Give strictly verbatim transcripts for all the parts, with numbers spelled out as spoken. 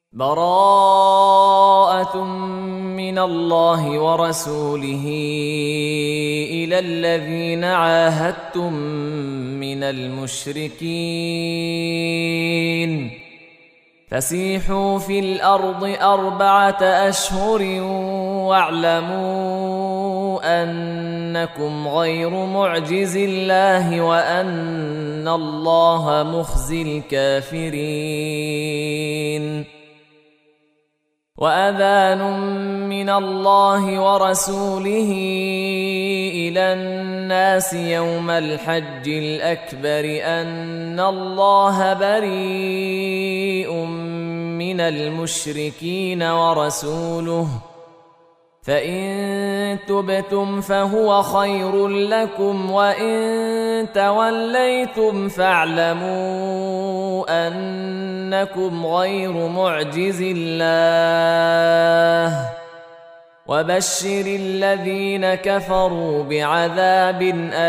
براءة من الله ورسوله إلى الذين عاهدتم من المشركين فسيحوا في الأرض أربعة أشهر واعلموا أنكم غير معجز الله وأن الله مخزي الكافرين. وأذان من الله ورسوله إلى الناس يوم الحج الأكبر أن الله بريء من المشركين ورسوله فإن تبتم فهو خير لكم وإن توليتم فاعلموا أنكم غير معجز الله وبشر الذين كفروا بعذاب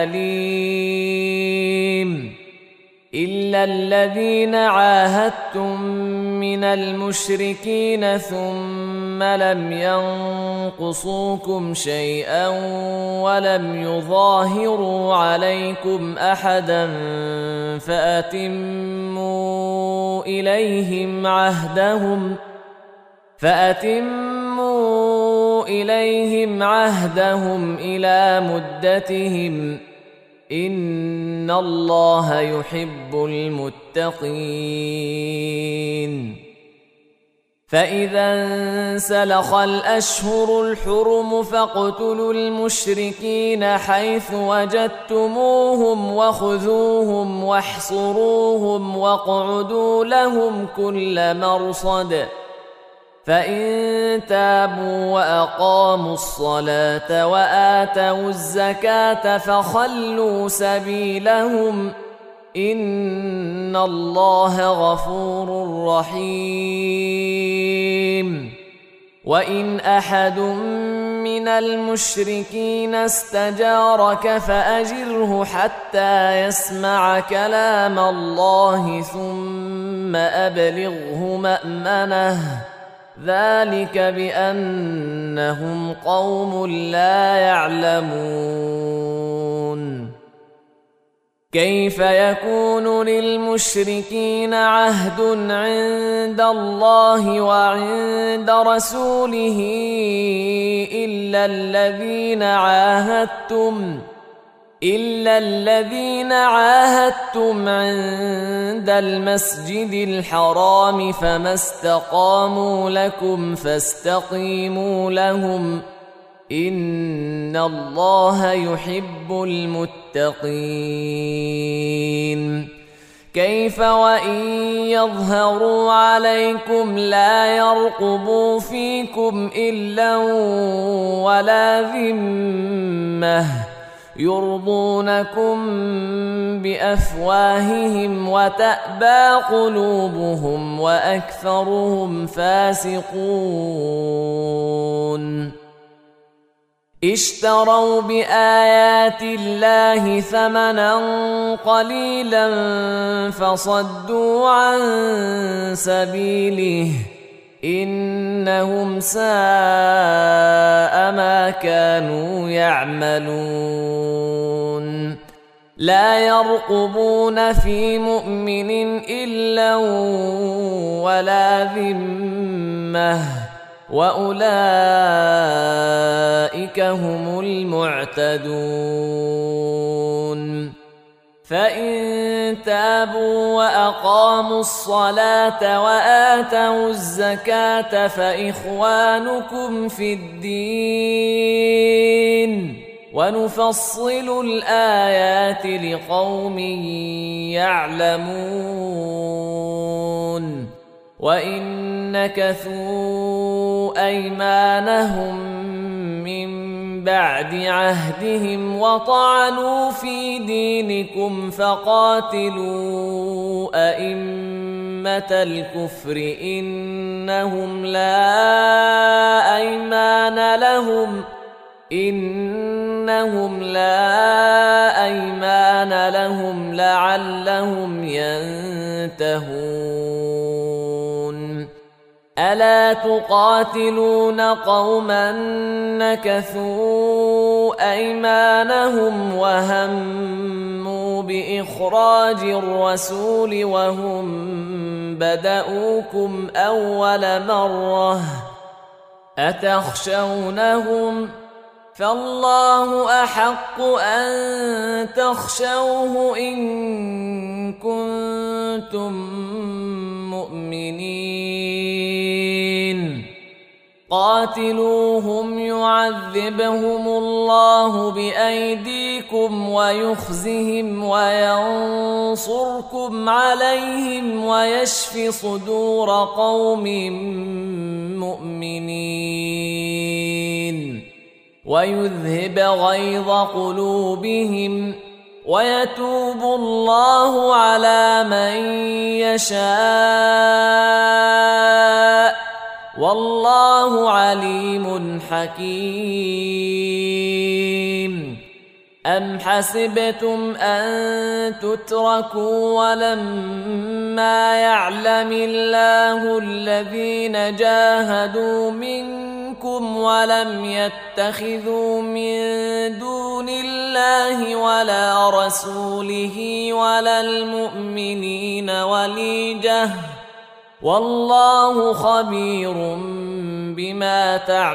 أليم. إلا الذين عاهدتم من المشركين ثم لم ينقصوكم شيئا ولم يظاهروا عليكم أحدا فأتموا إليهم عهدهم فأتموا إليهم عهدهم إلى مدتهم إن الله يحب المتقين. فإذا انسلخ الأشهر الحرم فاقتلوا المشركين حيث وجدتموهم وخذوهم واحصروهم واقعدوا لهم كل مرصد فإن تابوا وأقاموا الصلاة وآتوا الزكاة فخلوا سبيلهم إن الله غفور رحيم. وإن أحد من المشركين استجارك فأجره حتى يسمع كلام الله ثم أبلغه مأمنه ذلك بأنهم قوم لا يعلمون. كيف يكون للمشركين عهد عند الله وعند رسوله إلا الذين عاهدتم إلا الذين عاهدتم عند المسجد الحرام فما استقاموا لكم فاستقيموا لهم إن الله يحب المتقين. كيف وإن يظهروا عليكم لا يرقبوا فيكم إلا ولا ذمة يرضونكم بأفواههم وتأبى قلوبهم وأكثرهم فاسقون. اشتروا بآيات الله ثمنا قليلا فصدوا عن سبيله إنهم ساء ما كانوا يعملون. لا يرقبون في مؤمن إلا ولا ذمة وأولئك هم المعتدون. فإن تابوا وأقاموا الصلاة وآتوا الزكاة فإخوانكم في الدين ونفصل الآيات لقوم يعلمون. وإن نكثوا أيمانهم من بعد عهدهم وطعنوا في دينكم فقاتلوا أئمة الكفر إنهم لا أيمان لهم إنهم لا أيمان لهم لعلهم ينتهون. ألا تقاتلون قوما نكثوا أيمانهم وهموا بإخراج الرسول وهم بدؤوكم أول مرة أتخشونهم فالله أحق أن تخشوه إن كنتم مؤمنين قاتلوهم يعذبهم الله بأيديكم ويخزهم وينصركم عليهم ويشف صدور قوم مؤمنين ويذهب غيظ قلوبهم ويتوب الله على من يشاء والله عليم حكيم. أم حسبتم أن تتركوا ولما يعلم الله الذين جاهدوا منكم ولم يتخذوا من دون الله ولا رسوله ولا المؤمنين وليجة والله خبير بما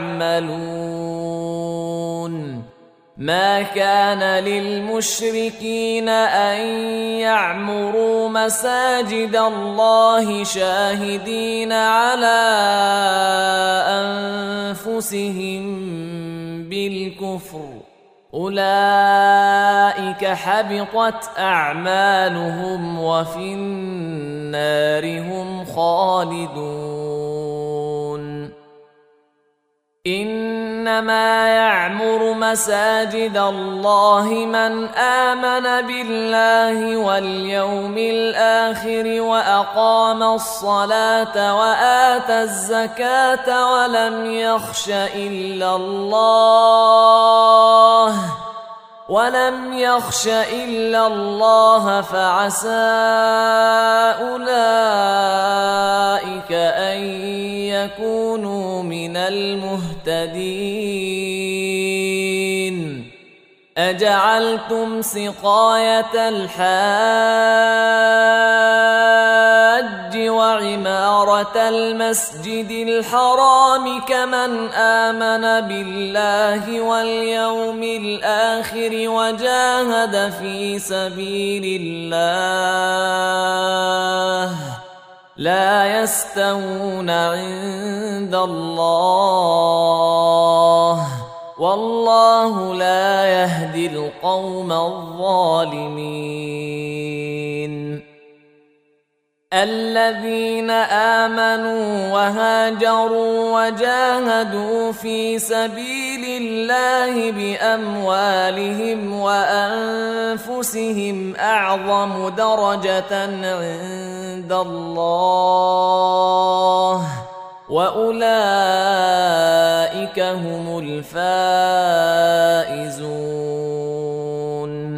تعملون. ما كان للمشركين أن يعمروا مساجد الله شاهدين على أنفسهم بالكفر أولئك حبطت أعمالهم وفي النار هم خالدون. إنما يعمر مساجد الله من آمن بالله واليوم الآخر وأقام الصلاة وآتى الزكاة ولم يخش إلا الله ولم يخش إلا الله فعسى أولئك أن يكونوا من المهتدين. أجعلتم سقاية الحاج وعمارة المسجد الحرام كمن آمن بالله واليوم الآخر وجاهد في سبيل الله لا يستوون عند الله والله لا يهدي القوم الظالمين. الذين آمنوا وهاجروا وجاهدوا في سبيل الله بأموالهم وأنفسهم أعظم درجة عند الله وأولئك هم الفائزون.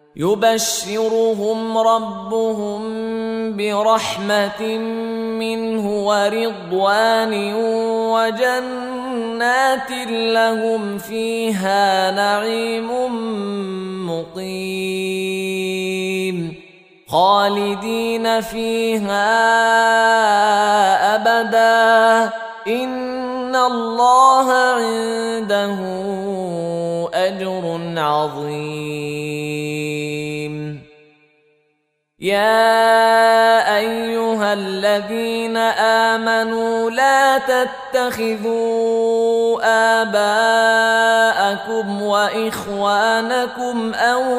يبشرهم ربهم برحمة منه ورضوان وجنات لهم فيها نعيم مقيم خالدين فيها أبدا إن الله عنده أجر عظيم. يا أيها الذين آمنوا لا تتخذوا آباءكم وإخوانكم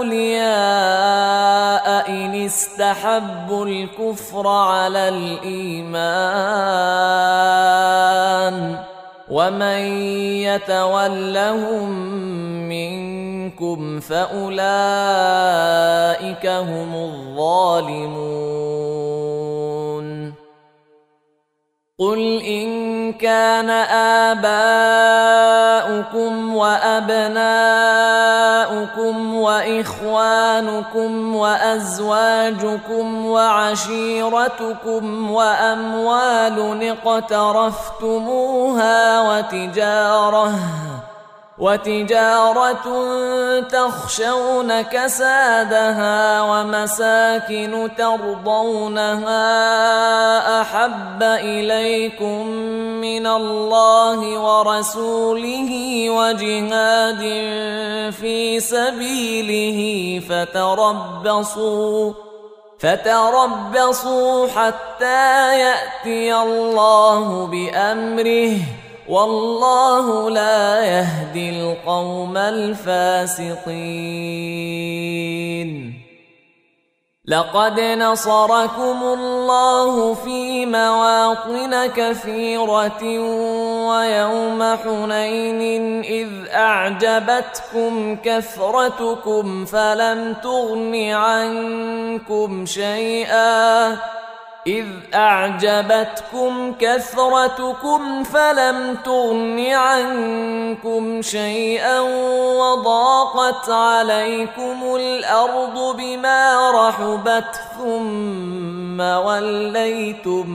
أولياء إن استحبوا الكفر على الإيمان ومن يتولهم منكم فأولئك هم الظالمون. قل إن كان آباؤكم وأبناؤكم أموالكم وإخوانكم وأزواجكم وعشيرتكم وأموال اقترفتموها وتجارة وتجارة تخشون كسادها ومساكن ترضونها أحب إليكم من الله ورسوله وجهاد في سبيله فتربصوا فتربصوا حتى يأتي الله بأمره والله لا يهدي القوم الفاسقين. لقد نصركم الله في مواطن كثيرة ويوم حنين إذ أعجبتكم كثرتكم فلم تغن عنكم شيئا إذ أعجبتكم كثرتكم فلم تغن عنكم شيئا وضاقت عليكم الأرض بما رحبت ثم وليتم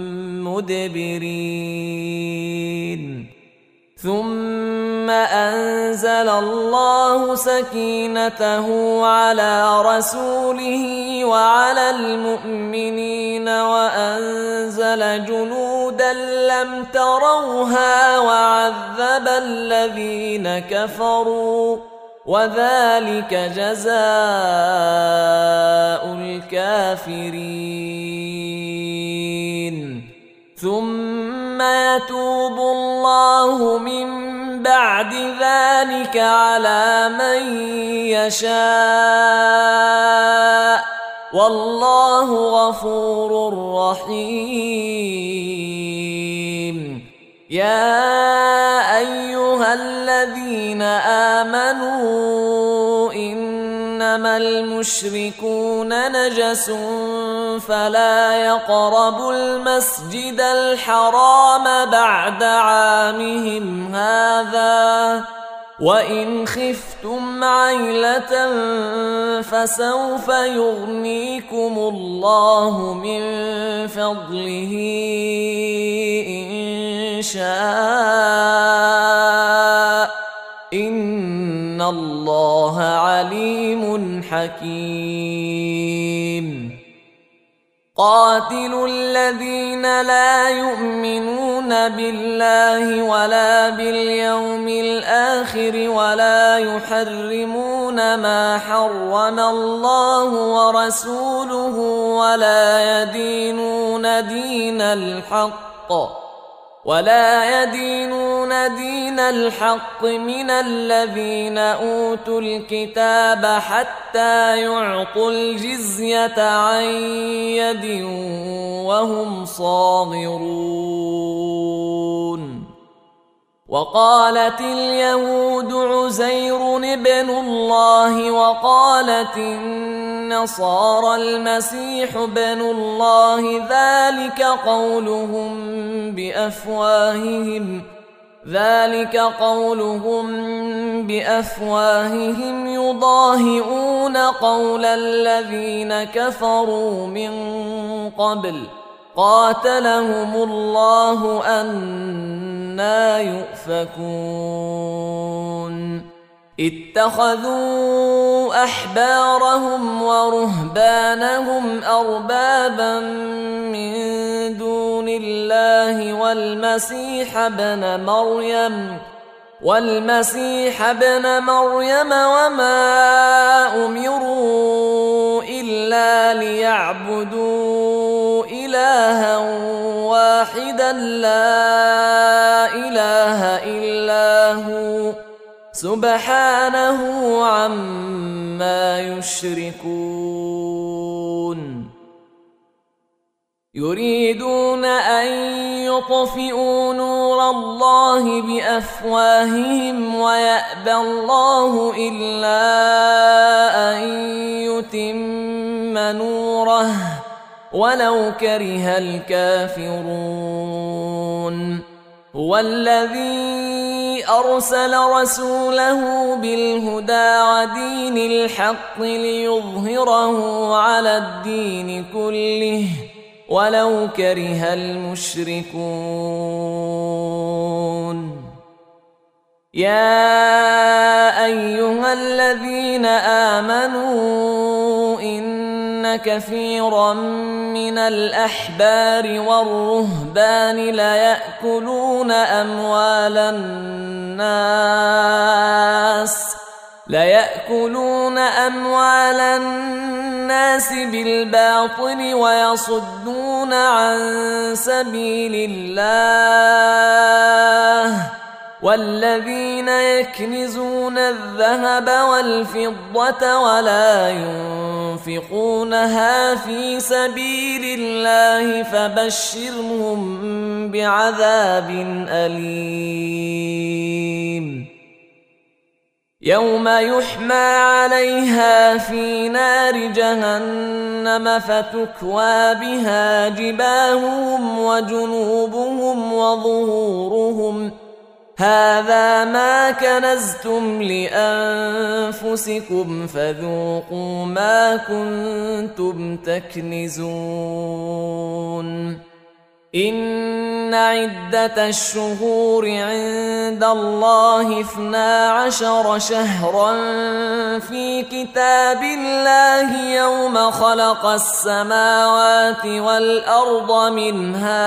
مدبرين ثم أنزل الله سكينته على رسوله وعلى المؤمنين وأنزل جنودا لم تروها وعذب الذين كفروا وذلك جزاء الكافرين. ثم يتوب الله من بعد ذلك على من يشاء والله غفور رحيم. يا أيها الذين آمنوا إنما المشركون نجس فلا يقربوا المسجد الحرام بعد عامهم هذا وإن خفتم عيلة فسوف يغنيكم الله من فضله إن شاء إن الله عليم حكيم. قاتلوا الذين لا يؤمنون بالله ولا باليوم الآخر ولا يحرمون ما حرم الله ورسوله ولا يدينون دين الحق ولا يدينون دين الحق من الذين أوتوا الكتاب حتى يعطوا الجزية عن يد وهم صاغرون. وقالت اليهود عزير ابن الله وقالت النصارى المسيح ابن الله ذلك قولهم بأفواههم ذلك قولهم بأفواههم يضاهئون قول الذين كفروا من قبل قاتلهم الله أنى يؤفكون. اتخذوا أحبارهم ورهبانهم أربابا من دون الله والمسيح ابن مريم والمسيح ابن مريم وما أمروا إلا ليعبدوا إلها واحدا لا إله إلا هو سبحانه عما يشركون. يريدون أن يطفئوا نور الله بأفواههم ويأبى الله إلا أن يتم نوره ولو كره الكافرون. هو الذي أرسل رسوله بالهدى ودين الحق ليظهره على الدين كله ولو كره المشركون يا أيها الذين آمنوا إن كثيرا من الأحبار والرهبان ليأكلون أموال الناس ليأكلون أموال الناس بالباطل ويصدون عن سبيل الله والذين يكنزون الذهب والفضة ولا ينفقونها في سبيل الله فبشرهم بعذاب أليم يوم يحمى عليها في نار جهنم فتكوى بها جباههم وجنوبهم وظهورهم هذا ما كنزتم لأنفسكم فذوقوا ما كنتم تكنزون إن عدة الشهور عند الله اثنا عشر شهرا في كتاب الله يوم خلق السماوات والأرض منها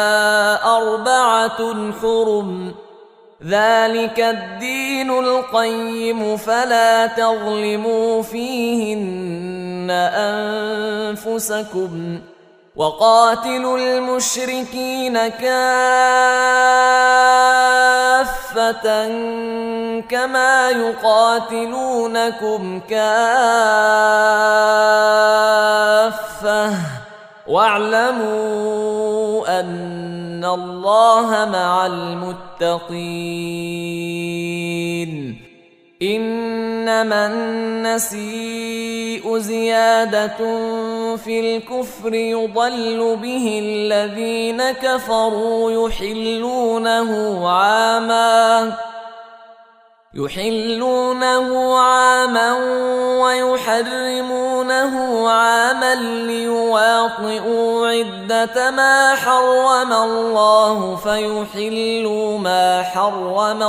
أربعة حرم ذلك الدين القيم فلا تظلموا فيهن أنفسكم وقاتلوا المشركين كافة كما يقاتلونكم كافة واعلموا أن الله مع المتقين إنما النسيء زيادة في الكفر يضل به الذين كفروا يحلونه عاما يحلونه عاما ويحرمونه عاما ليواطئوا عدة ما حرم الله فيحلوا ما حرم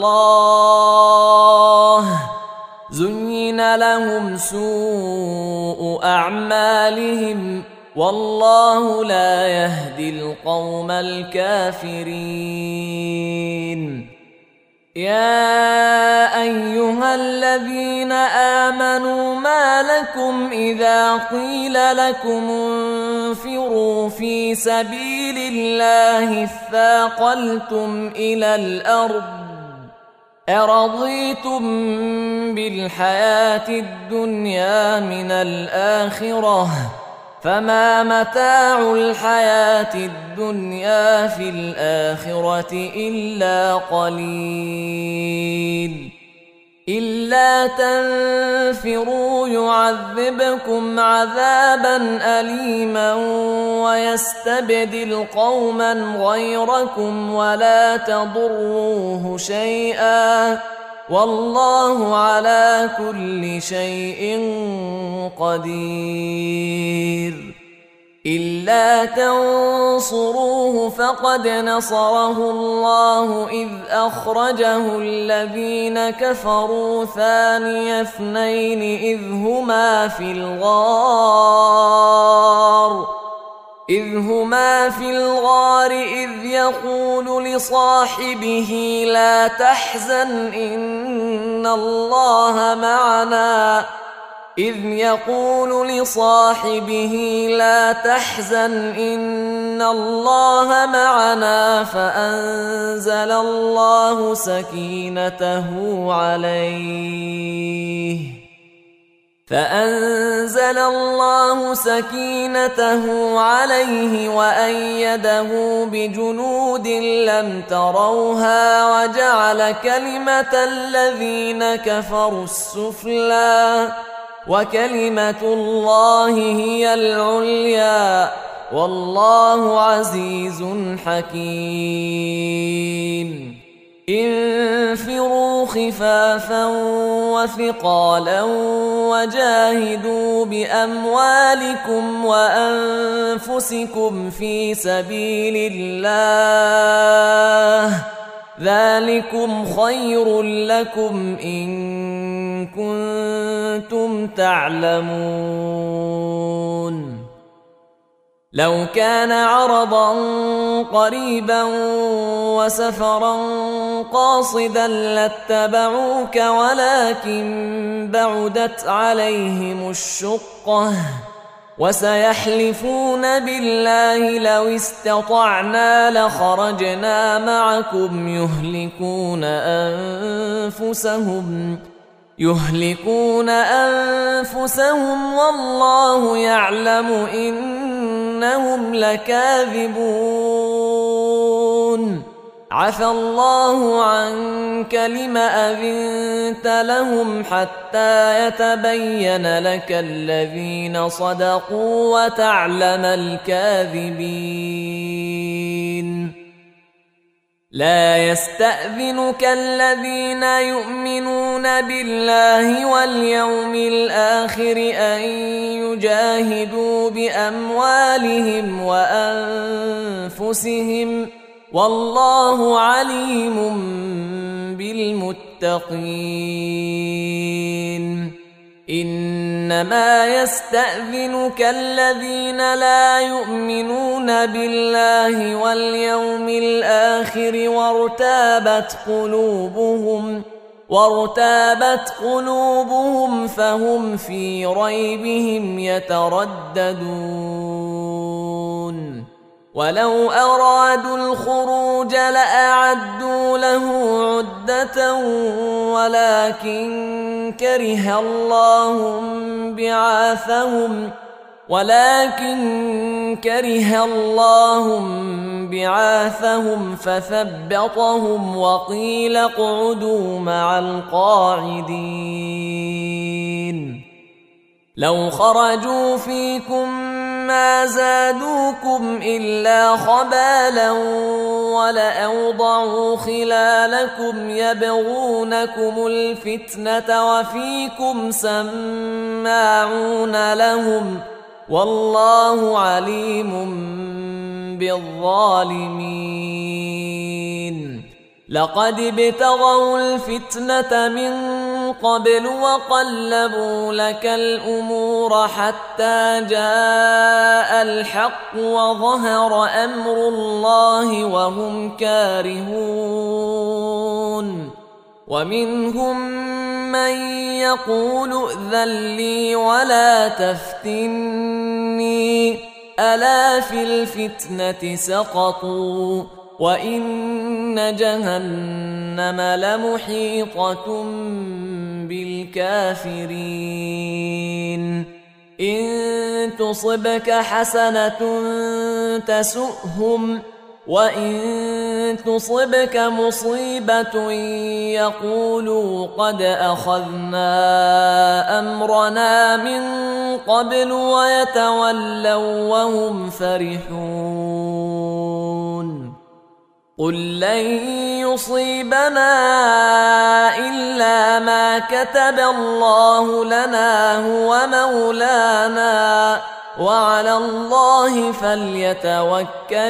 الله زين لهم سوء أعمالهم والله لا يهدي القوم الكافرين يا أيها الذين آمنوا ما لكم إذا قيل لكم انفروا في سبيل الله اثاقلتم إلى الأرض أرضيتم بالحياة الدنيا من الآخرة فما متاع الحياة الدنيا في الآخرة إلا قليل إلا تنفروا يعذبكم عذابا أليما ويستبدل قوما غيركم ولا تضروه شيئا والله على كل شيء قدير إلا تنصروه فقد نصره الله إذ أخرجه الذين كفروا ثاني اثنين إذ هما في الغار إذ هما في الغار إذ يقول لصاحبه لا تحزن إن الله معنا إذ يقول لصاحبه لا تحزن إن الله معنا فأنزل الله سكينته عليه فأنزل الله سكينته عليه وأيده بجنود لم تروها وجعل كلمة الذين كفروا السفلى وكلمة الله هي العليا والله عزيز حكيم انفروا خفافا وثقالا وجاهدوا بأموالكم وأنفسكم في سبيل الله ذلكم خير لكم إن كنتم تعلمون. لو كان عرضا قريبا وسفرا قاصدا لاتبعوك ولكن بعدت عليهم الشقة وسيحلفون بالله لو استطعنا لخرجنا معكم يهلكون أنفسهم يهلكون أنفسهم والله يعلم إنهم لكاذبون. عفى الله عنك لم أذنت لهم حتى يتبين لك الذين صدقوا وتعلم الكاذبين. لا يستأذنك الذين يؤمنون بالله واليوم الآخر أن يجاهدوا بأموالهم وأنفسهم والله عليم بالمتقين. إنما يستأذنك الذين لا يؤمنون بالله واليوم الآخر وارتابت قلوبهم وارتابت قلوبهم فهم في ريبهم يترددون. ولو أرادوا الخروج لأعدوا له عدة ولكن كره الله بعاثهم ولكن كره الله بعاثهم فثبطهم وقيل اقعدوا مع القاعدين. لو خرجوا فيكم ما زادوكم إلا خبالا ولأوضعوا خلالكم يبغونكم الفتنة وفيكم سماعون لهم والله عليم بالظالمين. لقد ابتغوا الفتنة من قبل وقلبوا لك الأمور حتى جاء الحق وظهر أمر الله وهم كارهون. ومنهم من يقول ائذن لي ولا تفتني ألا في الفتنة سقطوا وإن جهنم لمحيطة بالكافرين. إن تصبك حسنة تسؤهم وإن تصبك مصيبة يقولوا قد أخذنا أمرنا من قبل ويتولوا وهم فرحون. قل لن يصيبنا إلا ما كتب الله لنا هو مولانا وعلى الله فليتوكل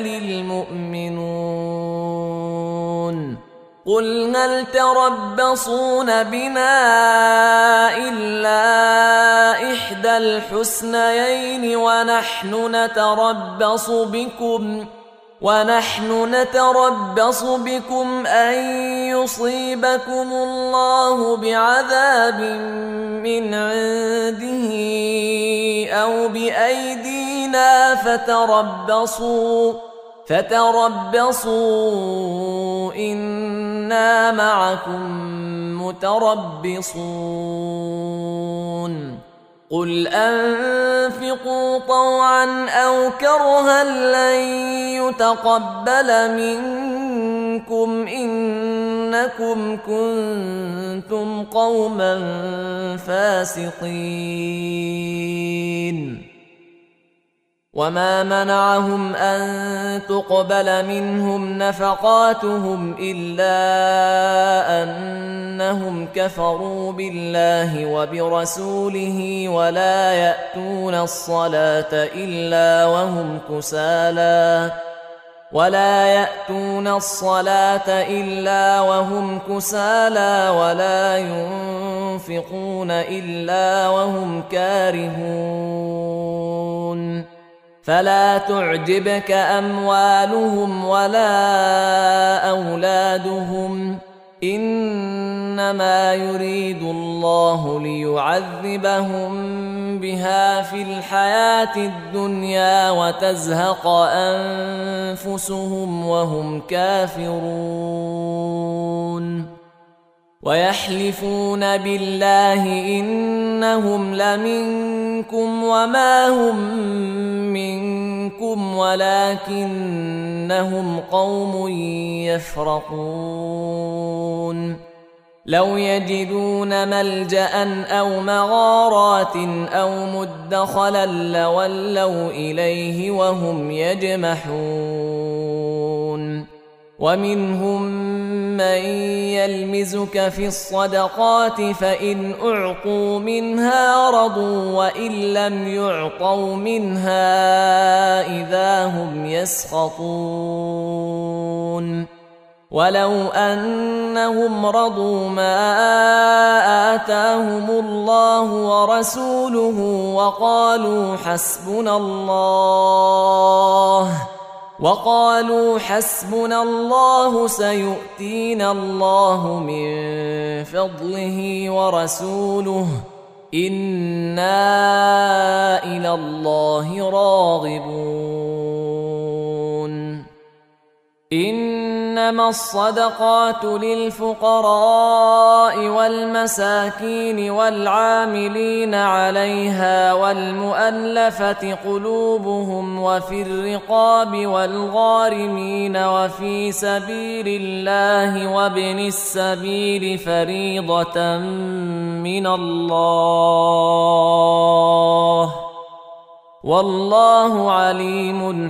المؤمنون. قل هل تربصون بنا إلا إحدى الحسنيين ونحن نتربص بكم ونحن نتربص بكم أن يصيبكم الله بعذاب من عنده أو بأيدينا فتربصوا فتربصوا إنا معكم متربصون. قل أنفقوا طوعا أو كرها لن يتقبل منكم إنكم كنتم قوما فاسقين. وما منعهم أن تقبل منهم نفقاتهم إلا أنهم كفروا بالله وبرسوله ولا يأتون الصلاة إلا وهم كسالى ولا يأتون الصلاة إلا وهم كسالى ولا ينفقون إلا وهم كارهون فلا تعجبك أموالهم ولا أولادهم إنما يريد الله ليعذبهم بها في الحياة الدنيا وتزهق أنفسهم وهم كافرون ويحلفون بالله إنهم لمنكم وما هم منكم ولكنهم قوم يفرقون لو يجدون ملجأ أو مغارات أو مدخلا لولوا إليه وهم يجمحون ومنهم من يلمزك في الصدقات فإن أعطوا منها رضوا وإن لم يعطوا منها إذا هم يسخطون ولو أنهم رضوا ما آتاهم الله ورسوله وقالوا حسبنا الله وقالوا حسبنا الله سيؤتينا الله من فضله ورسوله إنا إلى الله راغبون إنما الصدقات للفقراء والمساكين والعاملين عليها والمؤلفة قلوبهم وفي الرقاب والغارمين وفي سبيل الله وابن السبيل فريضة من الله والله عليم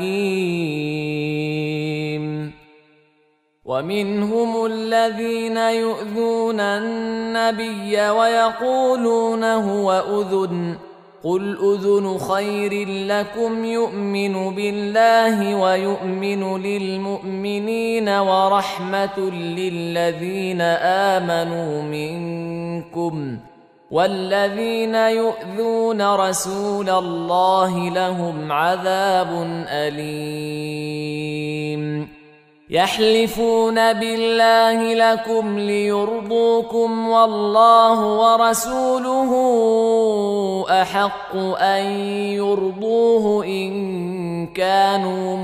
حكيم ومنهم الذين يؤذون النبي ويقولون هو أذن قل أذن خير لكم يؤمن بالله ويؤمن للمؤمنين ورحمة للذين آمنوا منكم والذين يؤذون رسول الله لهم عذاب أليم يحلفون بالله لكم ليرضوكم والله ورسوله أحق أن يرضوه إن كانوا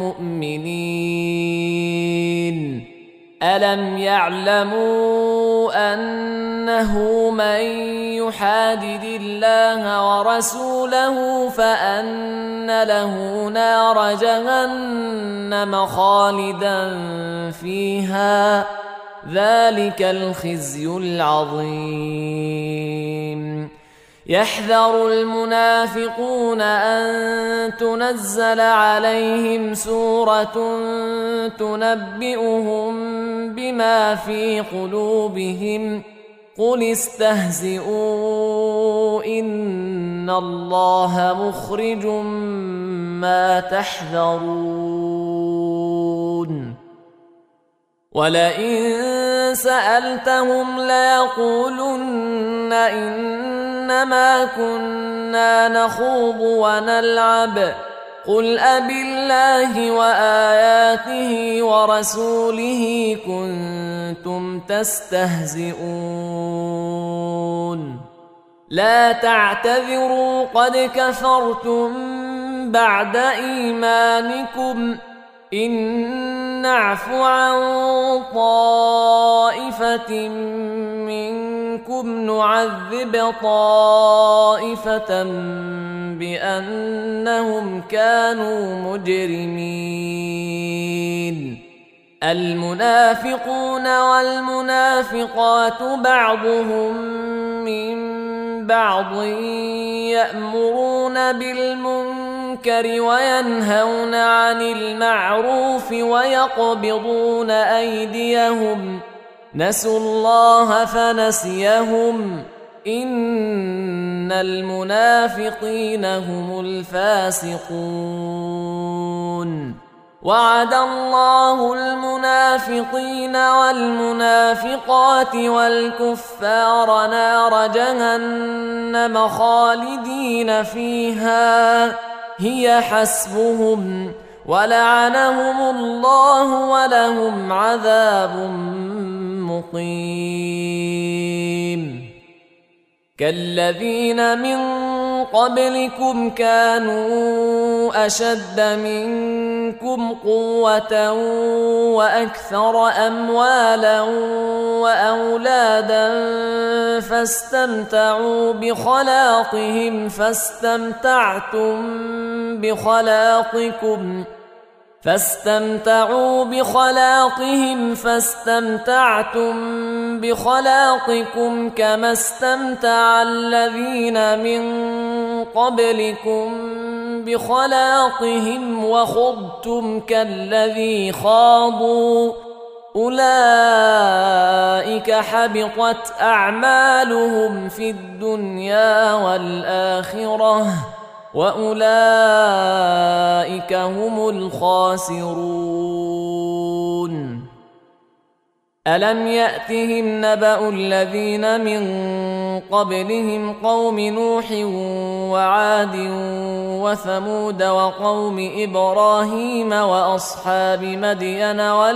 مؤمنين ألم يعلموا أنه من يحادد الله ورسوله فأن له نار جهنم خالدا فيها ذلك الخزي العظيم يحذر المنافقون أن تنزل عليهم سورة تنبئهم بما في قلوبهم قل استهزئوا إن الله مخرج ما تحذرون ولئن سألتهم ليقولن إنما كنا نخوض ونلعب قل أبالله وآياته ورسوله كنتم تستهزئون لا تعتذروا قد كفرتم بعد إيمانكم إن نعف عن طائفة منكم نعذب طائفة بأنهم كانوا مجرمين المنافقون والمنافقات بعضهم من بعض يأمرون بالمنكر وينهون عن المعروف ويقبضون أيديهم نسوا الله فنسيهم إن المنافقين هم الفاسقون وعد الله المنافقين والمنافقات والكفار نار جهنم خالدين فيها هي حسبهم ولعنهم الله ولهم عذاب مقيم كالذين من قبلكم كانوا أشد منكم قوة وأكثر أموالا وأولادا فاستمتعوا بخلاقهم فاستمتعتم بخلاقكم فاستمتعوا بخلاقهم فاستمتعتم بخلاقكم كما استمتع الذين من قبلكم بخلاقهم وخضتم كالذي خاضوا أولئك حبطت أعمالهم في الدنيا والآخرة وأولئك هم الخاسرون ألم يأتهم نبأ الذين من قبلهم قوم نوح وعاد وثمود وقوم إبراهيم وأصحاب مدين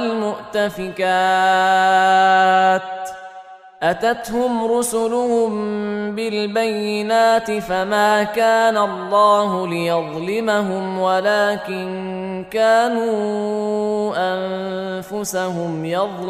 والمؤتفكات أتتهم رسلهم بالبينات فما كان الله ليظلمهم ولكن كانوا أنفسهم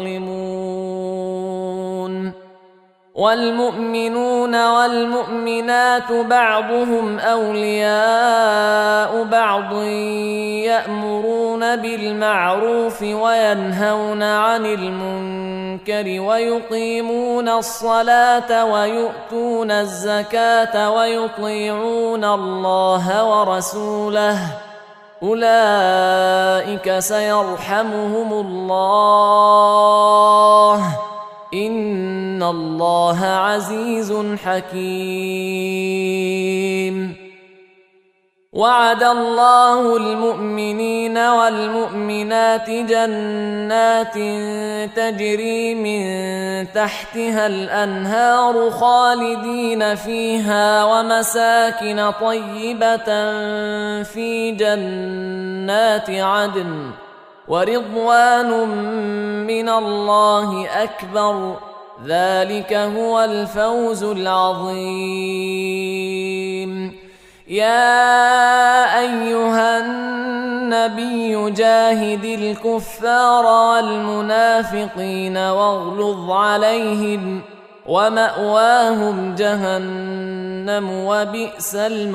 يظلمون والمؤمنون والمؤمنات بعضهم أولياء بعض يأمرون بالمعروف وينهون عن المنكر ويقيمون الصلاة ويؤتون الزكاة ويطيعون الله ورسوله أولئك سيرحمهم الله إن الله عزيز حكيم وعد الله المؤمنين والمؤمنات جنات تجري من تحتها الأنهار خالدين فيها ومساكن طيبة في جنات عدن ورضوان من الله أكبر ذلك هو الفوز العظيم يا أيها النبي جاهد الكفار والمنافقين واغلظ عليهم ومأواهم جهنم وبئس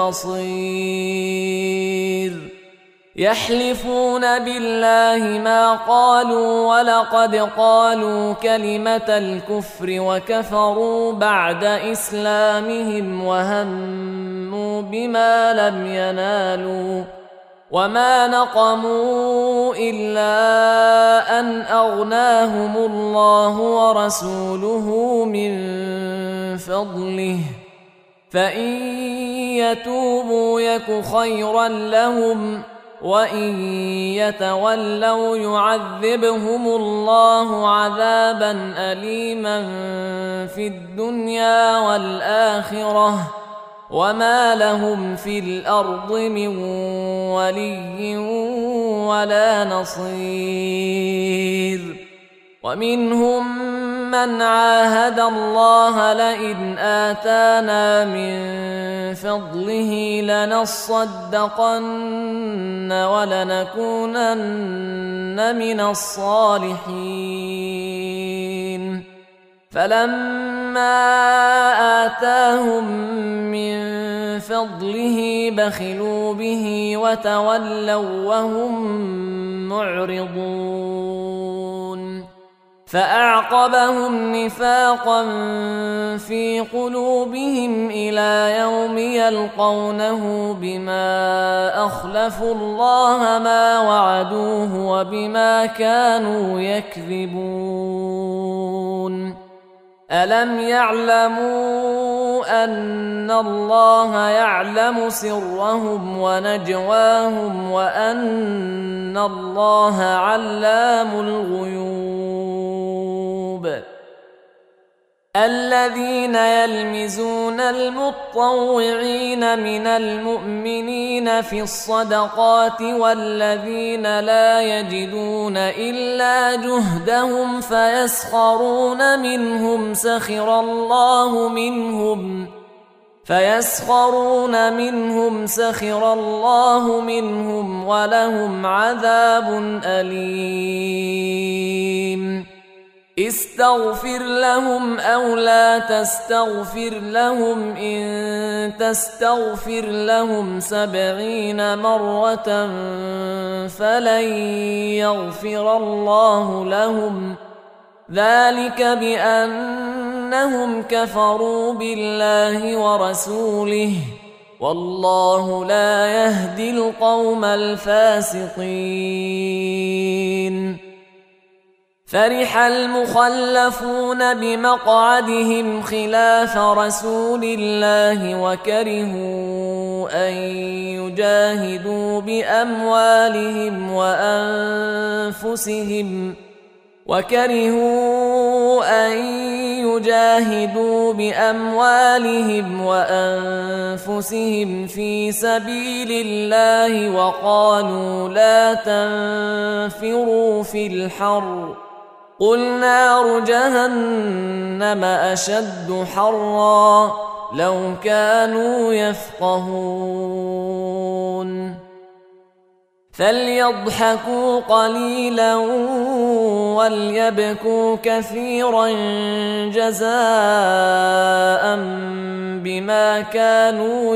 المصير يحلفون بالله ما قالوا ولقد قالوا كلمة الكفر وكفروا بعد إسلامهم وهموا بما لم ينالوا وما نقموا إلا أن أغناهم الله ورسوله من فضله فإن يتوبوا يك خيرا لهم وإن يتولوا يعذبهم الله عذابا أليما في الدنيا والآخرة وما لهم في الأرض من ولي ولا نصير ومنهم من عاهد الله لئن آتانا من فضله لنصدقن ولنكونن من الصالحين فلما آتاهم من فضله بخلوا به وتولوا وهم معرضون فأعقبهم نفاقا في قلوبهم إلى يوم يلقونه بما أخلفوا الله ما وعدوه وبما كانوا يكذبون. ألم يعلموا أن الله يعلم سرهم ونجواهم وأن الله علام الغيوب؟ الذين يلمزون المطوعين من المؤمنين في الصدقات والذين لا يجدون إلا جهدهم فيسخرون منهم سخر الله منهم فيسخرون منهم سخر الله منهم ولهم عذاب أليم. استغفر لهم أو لا تستغفر لهم إن تستغفر لهم سبعين مرة فلن يغفر الله لهم، ذلك بأنهم كفروا بالله ورسوله، والله لا يهدي القوم الفاسقين. فرح المخلفون بمقعدهم خلاف رسول الله وكرهوا أن يجاهدوا بأموالهم وأنفسهم وكرهوا أن يجاهدوا بأموالهم وأنفسهم في سبيل الله وقالوا لا تنفروا في الحر قل نار جهنم أشد حرا لو كانوا يفقهون. فليضحكوا قليلا وليبكوا كثيرا جزاء بما كانوا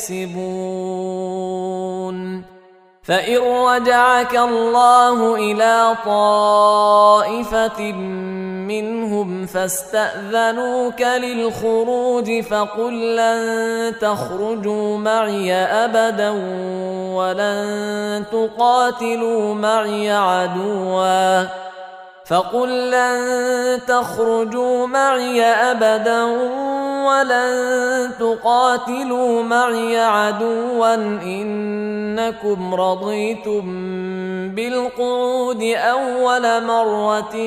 يكسبون. فإن رجعك الله إلى طائفة منهم فاستأذنوك للخروج فقل لن تخرجوا معي أبدا ولن تقاتلوا معي عدوا فقل لن تخرجوا معي أبدا ولن تقاتلوا معي عدوا إنكم رضيتم بالقعود أول مرة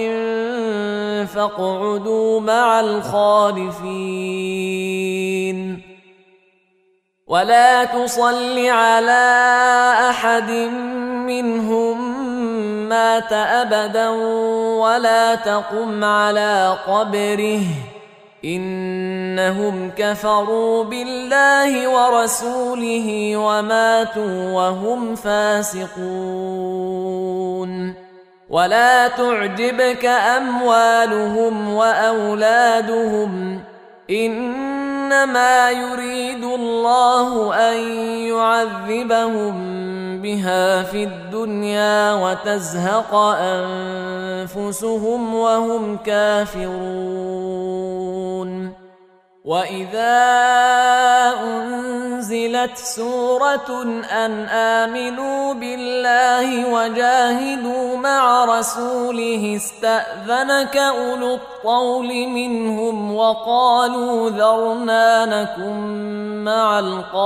فاقعدوا مع الخالفين. ولا تصل على أحد منهم مات أبدا ولا تقم على قبره إنهم كفروا بالله ورسوله وماتوا وهم فاسقون. ولا تعجبك أموالهم وأولادهم إنما يريد الله أن يعذبهم بها في الدنيا وتزهق أنفسهم وهم كافرون. وإذا أنزلت سورة أن آمنوا بالله وجاهدوا مع رسوله استأذنك أولو الطول منهم وقالوا ذرنا نكن مع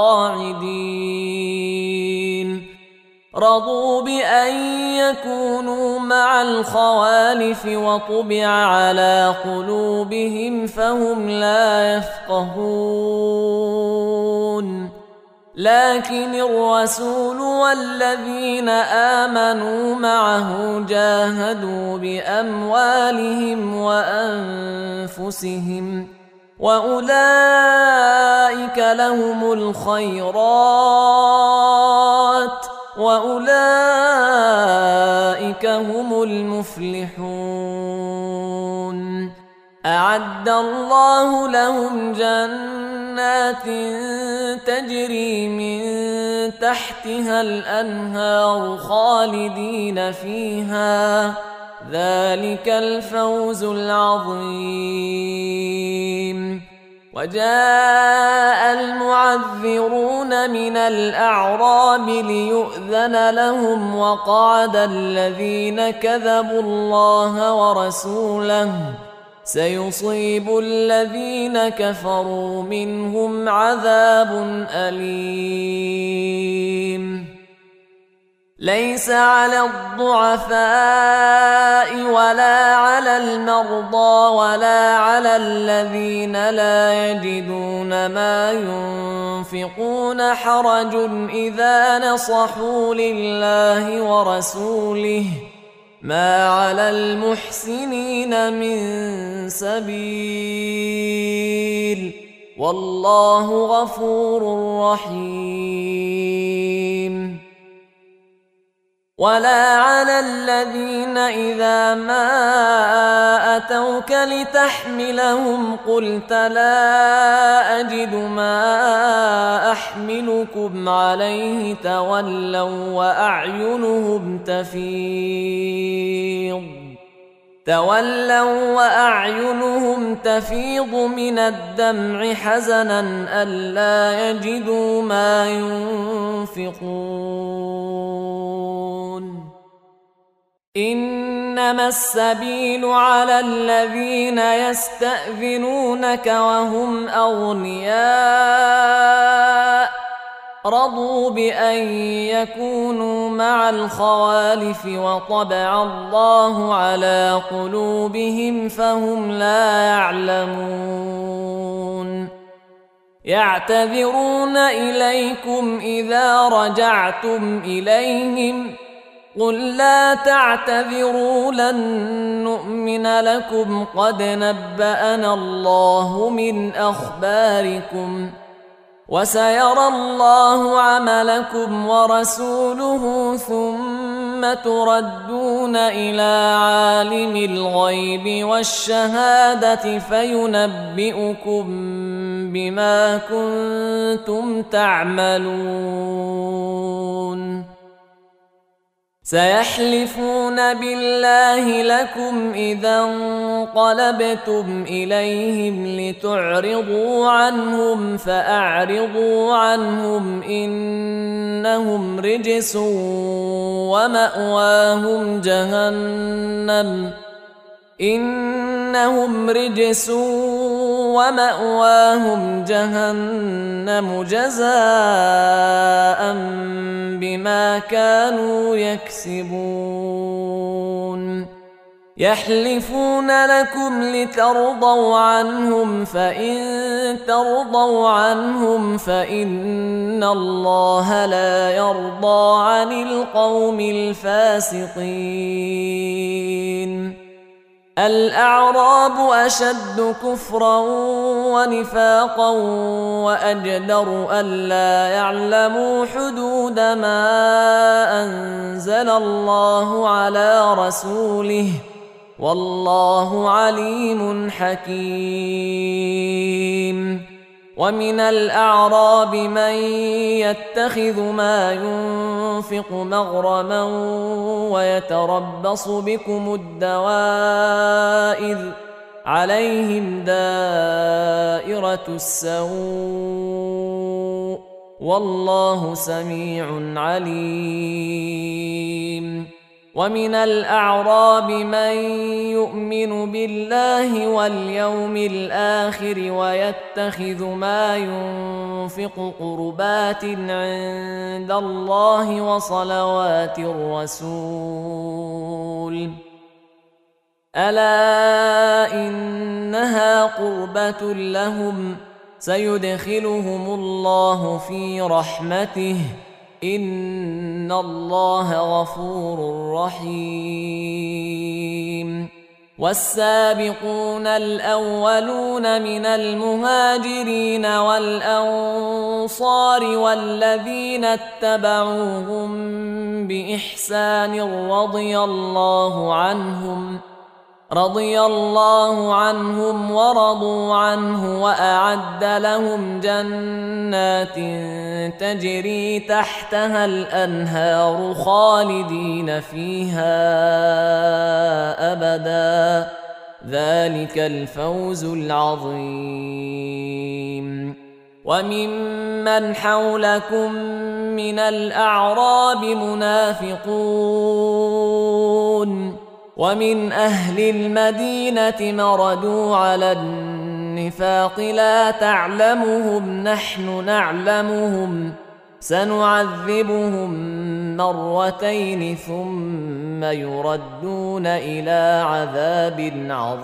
القاعدين رضوا بأن يكونوا مع الخوالف وطبع على قلوبهم فهم لا يفقهون. لكن الرسول والذين آمنوا معه جاهدوا بأموالهم وأنفسهم وأولئك لهم الخيرات وأولئك هم المفلحون. أعد الله لهم جنات تجري من تحتها الأنهار خالدين فيها ذلك الفوز العظيم. وجاء المعذرون من الأعراب ليؤذن لهم وقعد الذين كذبوا الله ورسوله سيصيب الذين كفروا منهم عذاب أليم. ليس على الضعفاء ولا على المرضى ولا على الذين لا يجدون ما ينفقون حرج إذا نصحوا لله ورسوله ما على المحسنين من سبيل والله غفور رحيم. ولا على الذين إذا ما أتوك لتحملهم قلت لا أجد ما أحملكم عليه تولوا وأعينهم تفيض تولوا وأعينهم تفيض من الدمع حزنا ألا يجدوا ما ينفقون. إنما السبيل على الذين يستأذنونك وهم أغنياء رضوا بأن يكونوا مع الخوالف وطبع الله على قلوبهم فهم لا يعلمون. يعتذرون إليكم إذا رجعتم إليهم قل لا تعتذروا لن نؤمن لكم قد نبأنا الله من أخباركم وسيرى الله عملكم ورسوله ثم تردون إلى عالم الغيب والشهادة فينبئكم بما كنتم تعملون. سيحلفون بالله لكم إذا انقلبتم إليهم لتعرضوا عنهم فأعرضوا عنهم إنهم رجس ومأواهم جهنم إنهم رجس ومأواهم جهنم جزاء بما كانوا يكسبون. يحلفون لكم لترضوا عنهم فإن ترضوا عنهم فإن الله لا يرضى عن القوم الفاسقين. الأعراب أشد كفرا ونفاقا وأجدر ألا يعلموا حدود ما أنزل الله على رسوله والله عليم حكيم. ومن الأعراب من يتخذ ما ينفق مغرما ويتربص بكم الدوائر عليهم دائرة السوء والله سميع عليم. ومن الأعراب من يؤمن بالله واليوم الآخر ويتخذ ما ينفق قربات عند الله وصلوات الرسول ألا إنها قربة لهم سيدخلهم الله في رحمته إن الله غفور رحيم. والسابقون الأولون من المهاجرين والأنصار والذين اتبعوهم بإحسان رضي الله عنهم رضي الله عنهم ورضوا عنه وأعد لهم جنات تجري تحتها الأنهار خالدين فيها أبدا ذلك الفوز العظيم. وممن حولكم من الأعراب منافقون ومن أهل المدينة مردوا على النفاق لا تعلمهم نحن نعلمهم سنعذبهم مرتين ثم يردون إلى عذاب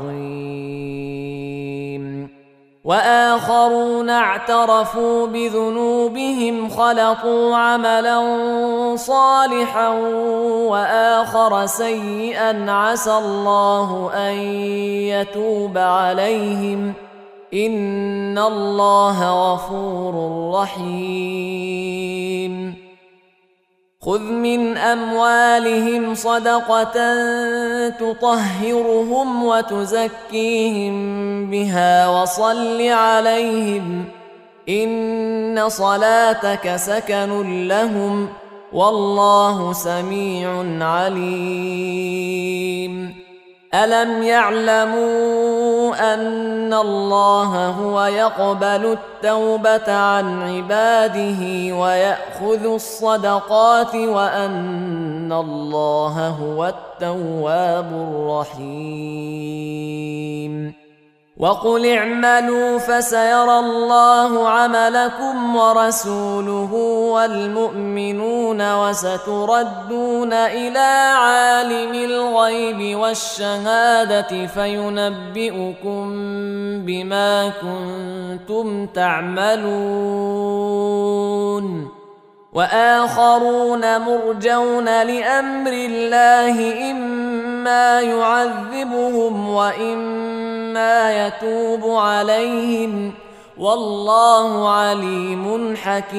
عظيم. وآخرون اعترفوا بذنوبهم خلطوا عملا صالحا وآخر سيئا عسى الله أن يتوب عليهم إن الله غفور رحيم. خذ من أموالهم صدقة تطهرهم وتزكيهم بها وصل عليهم إن صلاتك سكن لهم والله سميع عليم. ألم يعلموا أن الله هو يقبل التوبة عن عباده ويأخذ الصدقات وأن الله هو التواب الرحيم. وقل اعملوا فسيرى الله عملكم ورسوله والمؤمنون وستردون إلى عالم الغيب والشهادة فينبئكم بما كنتم تعملون. وآخرون مرجون لأمر الله إما يعذبهم وإما يتوب عليهم والله عليم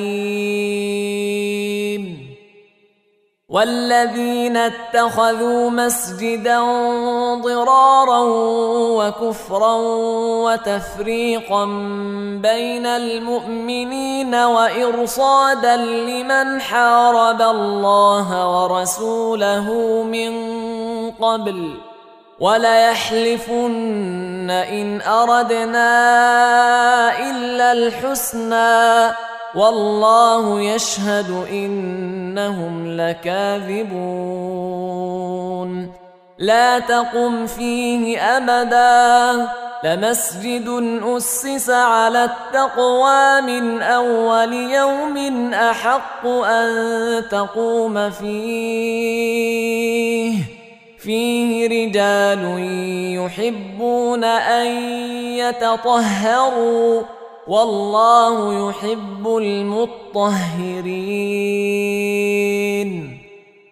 حكيم. والذين اتخذوا مسجدا ضرارا وكفرا وتفريقا بين المؤمنين وإرصادا لمن حارب الله ورسوله من قبل وليحلفن إن أردنا إلا الحسنى والله يشهد إنهم لكاذبون. لا تقم فيه أبدا لمسجد أسس على التقوى من أول يوم أحق أن تقوم فيه فيه رجال يحبون أن يتطهروا والله يحب المطهرين.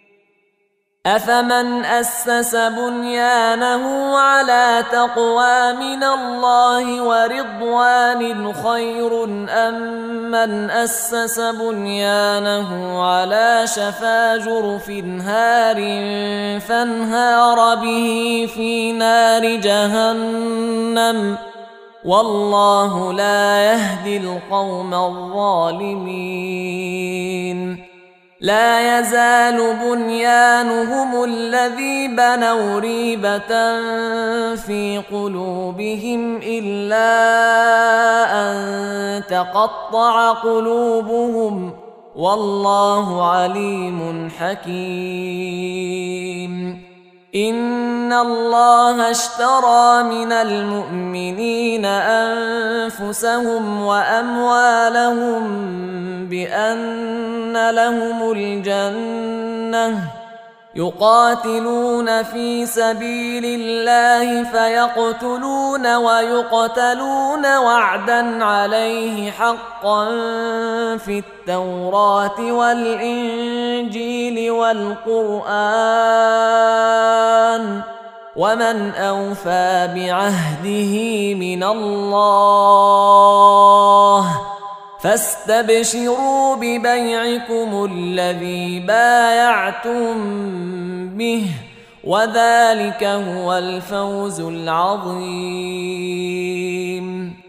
أفمن أسس بنيانه على تقوى من الله ورضوان خير أم من أسس بنيانه على شفا جرف هار فانهار به في نار جهنم والله لا يهدي القوم الظالمين. لا يزال بنيانهم الذي بنوا ريبة في قلوبهم إلا أن تقطع قلوبهم والله عليم حكيم. إن الله اشترى من المؤمنين أنفسهم وأموالهم بأن لهم الجنة يقاتلون في سبيل الله فيقتلون ويقتلون وعدا عليه حقا في التوراة والإنجيل والقرآن ومن أوفى بعهده من الله فاستبشروا ببيعكم الذي بايعتم به وذلك هو الفوز العظيم.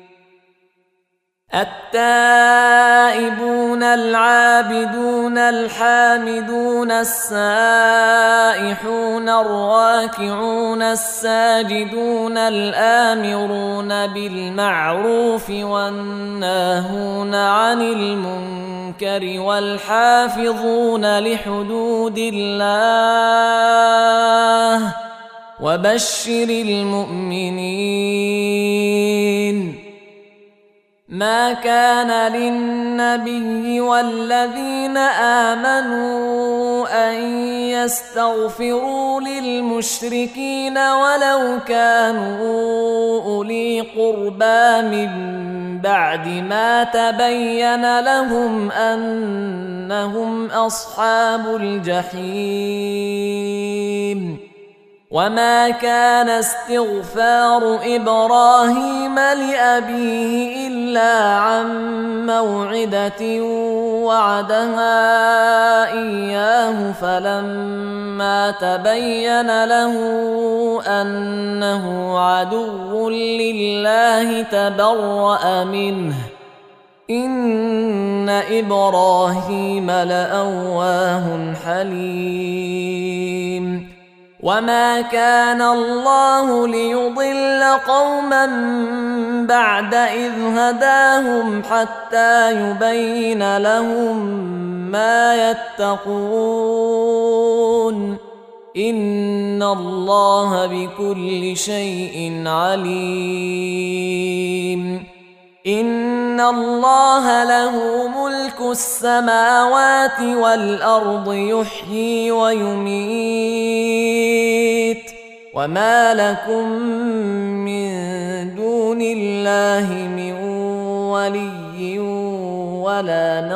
التائبون العابدون الحامدون السائحون الراكعون الساجدون الآمرون بالمعروف والناهون عن المنكر والحافظون لحدود الله وبشر المؤمنين. ما كان للنبي والذين آمنوا أن يستغفروا للمشركين ولو كانوا أولي قربى من بعد ما تبين لهم أنهم أصحاب الجحيم. وما كان استغفار إبراهيم لأبيه إلا عن موعدة وعدها إياه فلما تبين له أنه عدو لله تبرأ منه إن إبراهيم لأواه حليم. وما كان الله ليضل قوما بعد إذ هداهم حتى يبين لهم ما يتقون إن الله بكل شيء عليم. إن الله له ملك السماوات والأرض يحيي ويميت وما لكم من دون الله من ولي ولا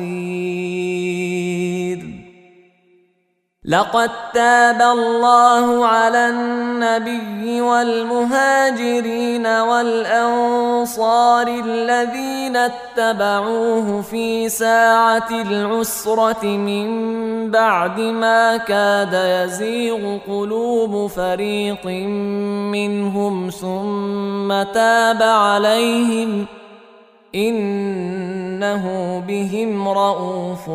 نصير. لقد تاب الله على النبي والمهاجرين والأنصار الذين اتبعوه في ساعة العسرة من بعد ما كاد يزيغ قلوب فريق منهم ثم تاب عليهم إنه بهم رءوف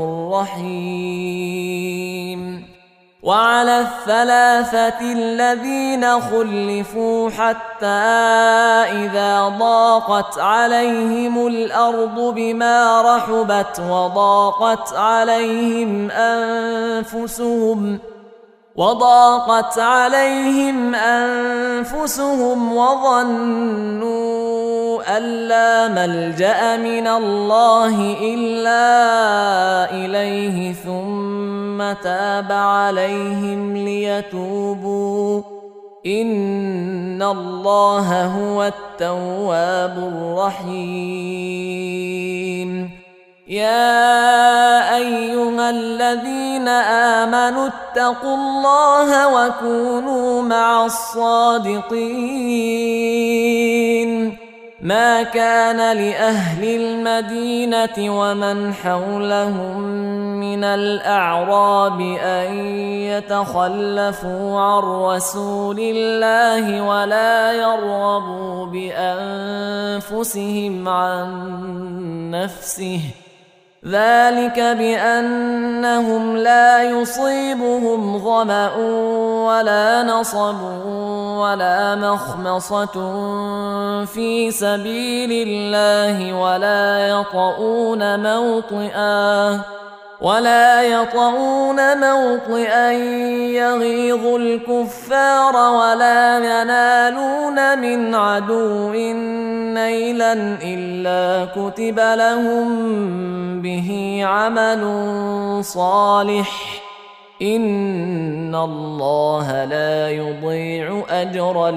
رحيم. وعلى الثلاثة الذين خلفوا حتى إذا ضاقت عليهم الأرض بما رحبت وضاقت عليهم أنفسهم وضاقت عليهم أنفسهم وظنوا أن لا ملجأ من الله إلا إليه ثم تاب عليهم ليتوبوا إن الله هو التواب الرحيم. يا أيها الذين آمنوا اتقوا الله وكونوا مع الصادقين. ما كان لأهل المدينة ومن حولهم من الأعراب أن يتخلفوا عن رسول الله ولا يرغبوا بأنفسهم عن نفسه ذلك بأنهم لا يصيبهم ظمأ ولا نصب ولا مخمصة في سبيل الله ولا يطؤون موطئا ولا يطؤون موطئا يغيظ الكفار ولا ينالون من عدو نيلا إلا كتب لهم به عمل صالح إن الله لا يضيع أجر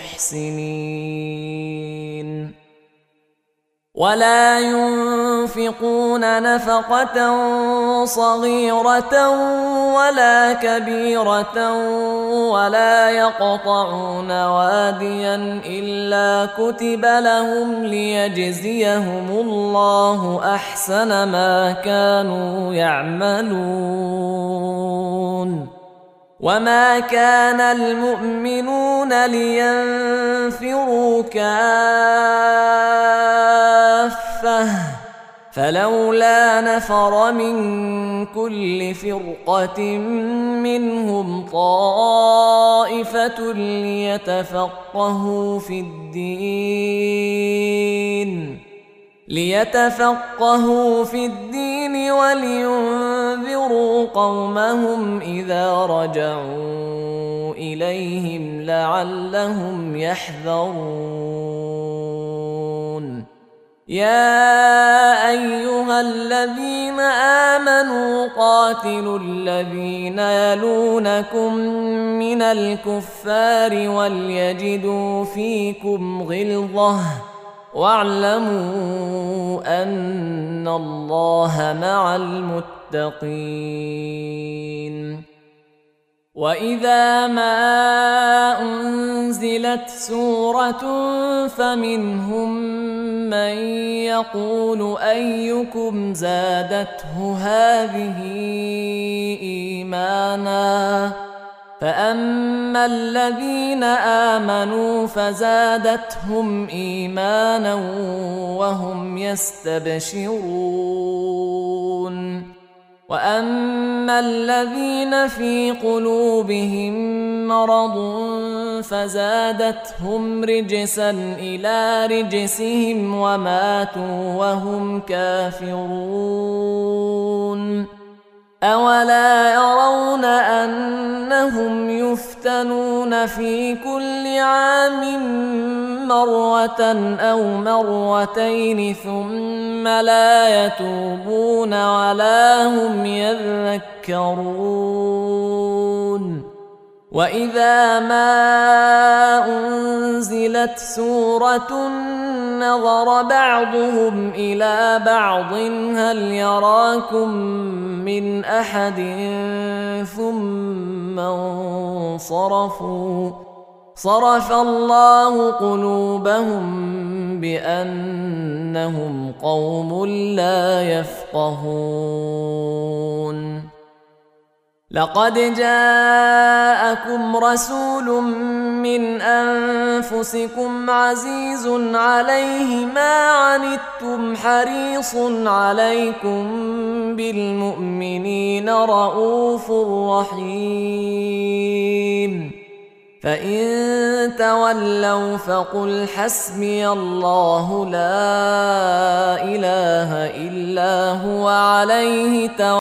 المحسنين. ولا ينفقون نفقة صغيرة ولا كبيرة ولا يقطعون واديا إلا كتب لهم ليجزيهم الله أحسن ما كانوا يعملون وما كان المؤمنون لينفروا كافة فلولا نفر من كل فرقة منهم طائفة ليتفقهوا في الدين ليتفقهوا في الدين ولينذروا قومهم إذا رجعوا إليهم لعلهم يحذرون يا أيها الذين آمنوا قاتلوا الذين يلونكم من الكفار وليجدوا فيكم غلظة واعلموا أن الله مع المتقين وإذا ما أنزلت سورة فمنهم من يقول أيكم زادته هذه إيمانا فأما الذين آمنوا فزادتهم إيمانا وهم يستبشرون وأما الذين في قلوبهم مرض فزادتهم رجسا إلى رجسهم وماتوا وهم كافرون أولا يرون أنهم يفتنون في كل عام مرة أو مرتين ثم لا يتوبون ولا هم يذكرون وإذا ما أنزلت سورة نظر بعضهم إلى بعض هل يراكم من أحد ثم انصرفوا صرف الله قلوبهم بأنهم قوم لا يفقهون لقد جاءكم رسول من أنفسكم عزيز عليه ما عنتم حريص عليكم بالمؤمنين رؤوف رحيم فإن تولوا فقل حسبي الله لا إله إلا هو عليه توكلت